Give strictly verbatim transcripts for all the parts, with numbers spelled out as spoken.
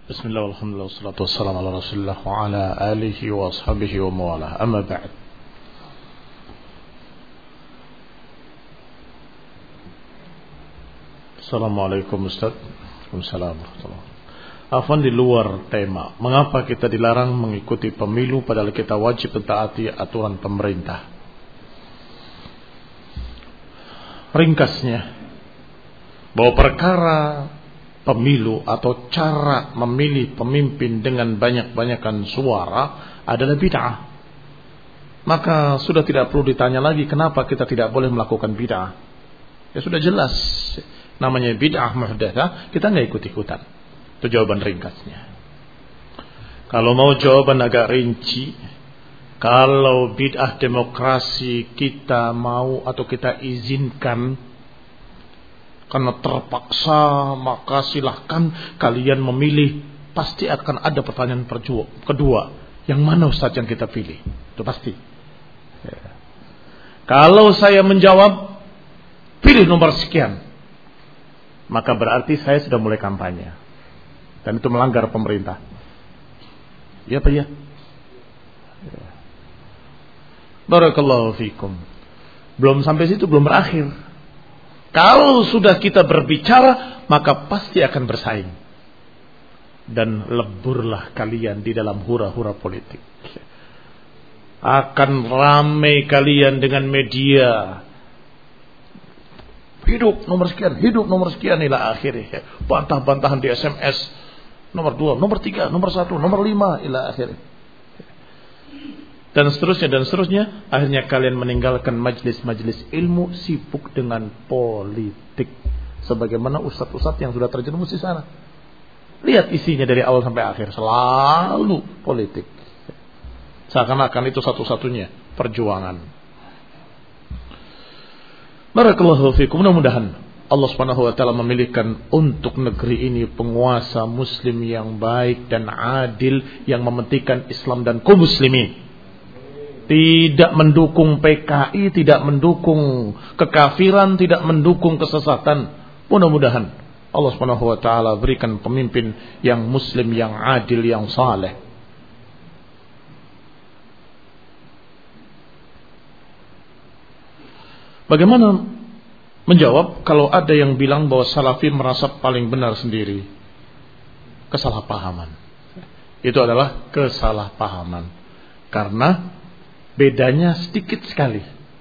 Bismillah, alhamdulillah, wassalatu wassalamu ala rasulillah wa ala alihi wa ashabihi wa mawalah. Amma ba'd. Assalamualaikum Ustaz. Waalaikumsalam warahmatullahi wabarakatuh. Afwan, di luar tema, mengapa kita dilarang mengikuti pemilu padahal kita wajib mentaati aturan pemerintah? Ringkasnya, bahwa perkara pemilu atau cara memilih pemimpin dengan banyak-banyakan suara adalah bid'ah. Maka sudah tidak perlu ditanya lagi kenapa kita tidak boleh melakukan bid'ah. Ya sudah jelas, namanya bid'ah muhdatsah, kita nggak ikut-ikutan. Itu jawaban ringkasnya. Kalau mau jawaban agak rinci, kalau bid'ah demokrasi kita mau atau kita izinkan karena terpaksa, maka silahkan kalian memilih. Pasti akan ada pertanyaan kedua, yang mana Ustaz yang kita pilih? Itu pasti ya. Kalau saya menjawab pilih nomor sekian, maka berarti saya sudah mulai kampanye, dan itu melanggar pemerintah. Ya Pak ya, ya. Barakallahu fikum. Belum sampai situ, belum berakhir. Kalau sudah kita berbicara, maka pasti akan bersaing. Dan leburlah kalian di dalam hura-hura politik. Akan ramai kalian dengan media. Hidup nomor sekian, hidup nomor sekian, ila akhirnya. Bantah-bantahan di S M S. Nomor dua, nomor tiga, nomor satu, nomor lima, ila akhirnya. Dan seterusnya dan seterusnya. Akhirnya kalian meninggalkan majlis-majlis ilmu, sibuk dengan politik. Sebagaimana ustadz-ustadz yang sudah terjerumus di sana. Lihat isinya dari awal sampai akhir, selalu politik. Seakan-akan itu satu-satunya perjuangan. Barakallahu fikum. Mudah-mudahan Allah Subhanahu wa taala memilihkan untuk negeri ini penguasa muslim yang baik dan adil, yang mementingkan Islam dan kaum muslimin. Tidak mendukung P K I, tidak mendukung kekafiran, tidak mendukung kesesatan. Mudah-mudahan Allah Subhanahu wa taala berikan pemimpin yang muslim, yang adil, yang saleh. Bagaimana menjawab kalau ada yang bilang bahwa Salafi merasa paling benar sendiri? Kesalahpahaman. Itu adalah kesalahpahaman. Karena bedanya sedikit sekali.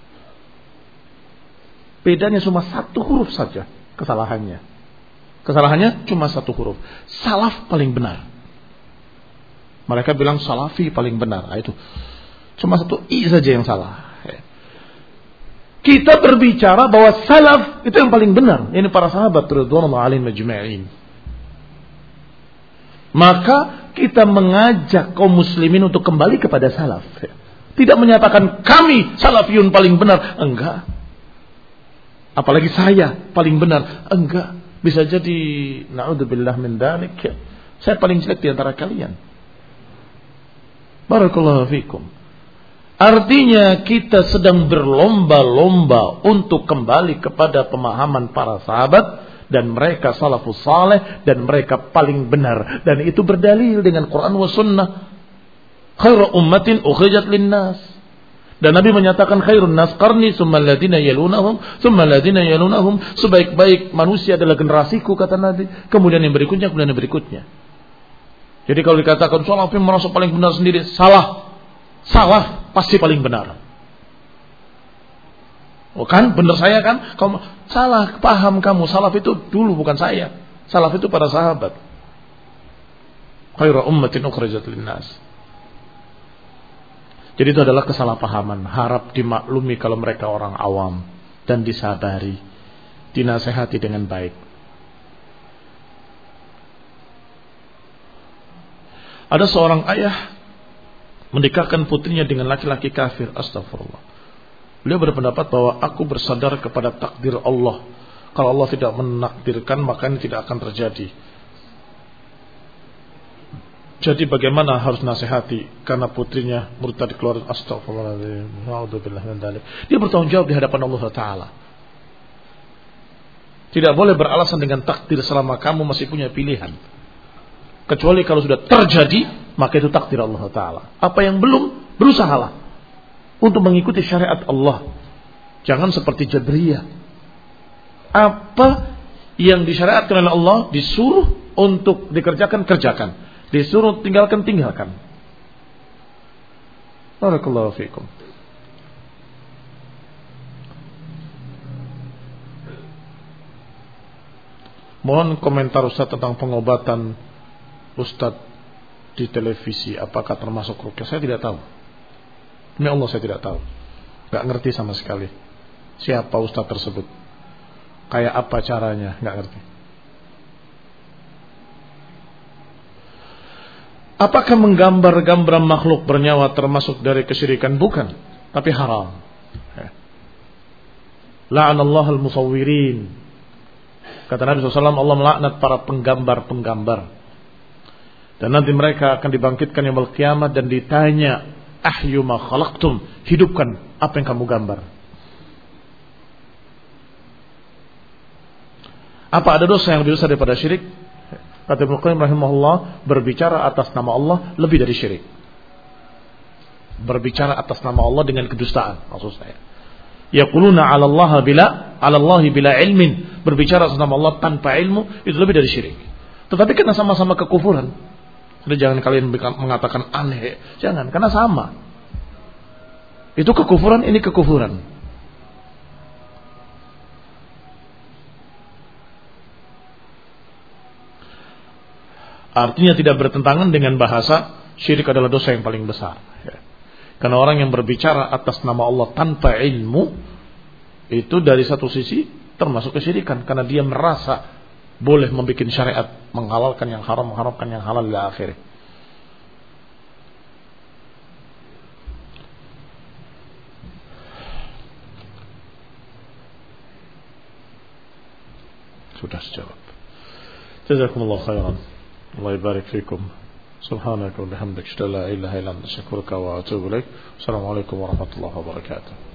Bedanya cuma satu huruf saja kesalahannya. Kesalahannya cuma satu huruf. Salaf paling benar. Mereka bilang Salafi paling benar. Nah, itu cuma satu i saja yang salah. Kita berbicara bahwa salaf itu yang paling benar. Ini para sahabat radhiyallahu alaihim ajma'in. Maka kita mengajak kaum muslimin untuk kembali kepada salaf. Tidak menyatakan kami salafiyun paling benar. Enggak. Apalagi saya paling benar. Enggak. Bisa jadi na'udzubillah min dzalik, saya paling jelek di antara kalian. Barakallahu fikum. Artinya kita sedang berlomba-lomba untuk kembali kepada pemahaman para sahabat, dan mereka salafus saleh, dan mereka paling benar, dan itu berdalil dengan Quran wa sunnah. Khairu ummatin ukhrijat linnas. Dan Nabi menyatakan khairun nas qarni tsummal ladina yalunahum tsummal ladina yalunahum. Sebaik-baik manusia adalah generasiku, kata Nabi. Kemudian yang berikutnya, kemudian yang berikutnya. Jadi kalau dikatakan Salafi merasa paling benar sendiri, salah. Salah pasti paling benar. Oh kan, benar saya kan? Kamu salah paham kamu. Salaf itu dulu, bukan saya. Salaf itu para sahabat. Khairu ummatin ukhrijat linnas. Jadi itu adalah kesalahpahaman. Harap dimaklumi kalau mereka orang awam, dan disabari, dinasehati dengan baik. Ada seorang ayah menikahkan putrinya dengan laki-laki kafir. Astagfirullah. Beliau berpendapat bahwa aku bersandar kepada takdir Allah. Kalau Allah tidak menakdirkan, maka ini tidak akan terjadi. Jadi bagaimana harus nasihati karena putrinya murtad keluar? Astagfirullahaladzim. Na'udzubillah min dzalik. Dia bertanggung jawab di hadapan Allah Taala. Tidak boleh beralasan dengan takdir selama kamu masih punya pilihan. Kecuali kalau sudah terjadi, maka itu takdir Allah Ta'ala. Apa yang belum, berusahalah untuk mengikuti syariat Allah. Jangan seperti Jabriyah. Apa yang disyariatkan oleh Allah disuruh untuk dikerjakan, kerjakan. Disuruh tinggalkan, tinggalkan. Barakallahu fiikum. Mohon komentar Ustaz tentang pengobatan Ustaz di televisi. Apakah termasuk ruqyah? Saya tidak tahu. Demi Allah saya tidak tahu. Gak ngerti sama sekali. Siapa Ustaz tersebut? Kayak apa caranya? Gak ngerti. Apakah menggambar-gambar makhluk bernyawa termasuk dari kesyirikan? Bukan, tapi haram. La'anallahu al-musawwirin. Kata Nabi shallallahu alaihi wasallam, Allah melaknat para penggambar-penggambar. Dan nanti mereka akan dibangkitkan yaumul qiyamah dan ditanya, ahyu ma khalaqtum, hidupkan apa yang kamu gambar. Apa ada dosa yang lebih besar daripada syirik? Kata Ibnu Qayyim rahimahullah, berbicara atas nama Allah lebih dari syirik. Berbicara atas nama Allah dengan kedustaan, maksud saya. Yaquluna 'ala Allah bila 'ala Allah bila ilmin, berbicara atas nama Allah tanpa ilmu itu lebih dari syirik. Tetapi karena sama-sama kekufuran. Jadi jangan kalian mengatakan aneh, jangan, karena sama. Itu kekufuran, ini kekufuran. Artinya tidak bertentangan dengan bahasa syirik adalah dosa yang paling besar. Karena orang yang berbicara atas nama Allah tanpa ilmu, itu dari satu sisi termasuk kesyirikan. Karena dia merasa boleh membuat syariat, menghalalkan yang haram, mengharamkan yang halal ila akhirih. Sudah sejawab. Jazakumullah khairan. Allah barik fikum. Subhanaka wa bihamdika, la ilaha illa anta, astaghfiruka wa atubu ilaik. Assalamualaikum warahmatullahi wabarakatuh.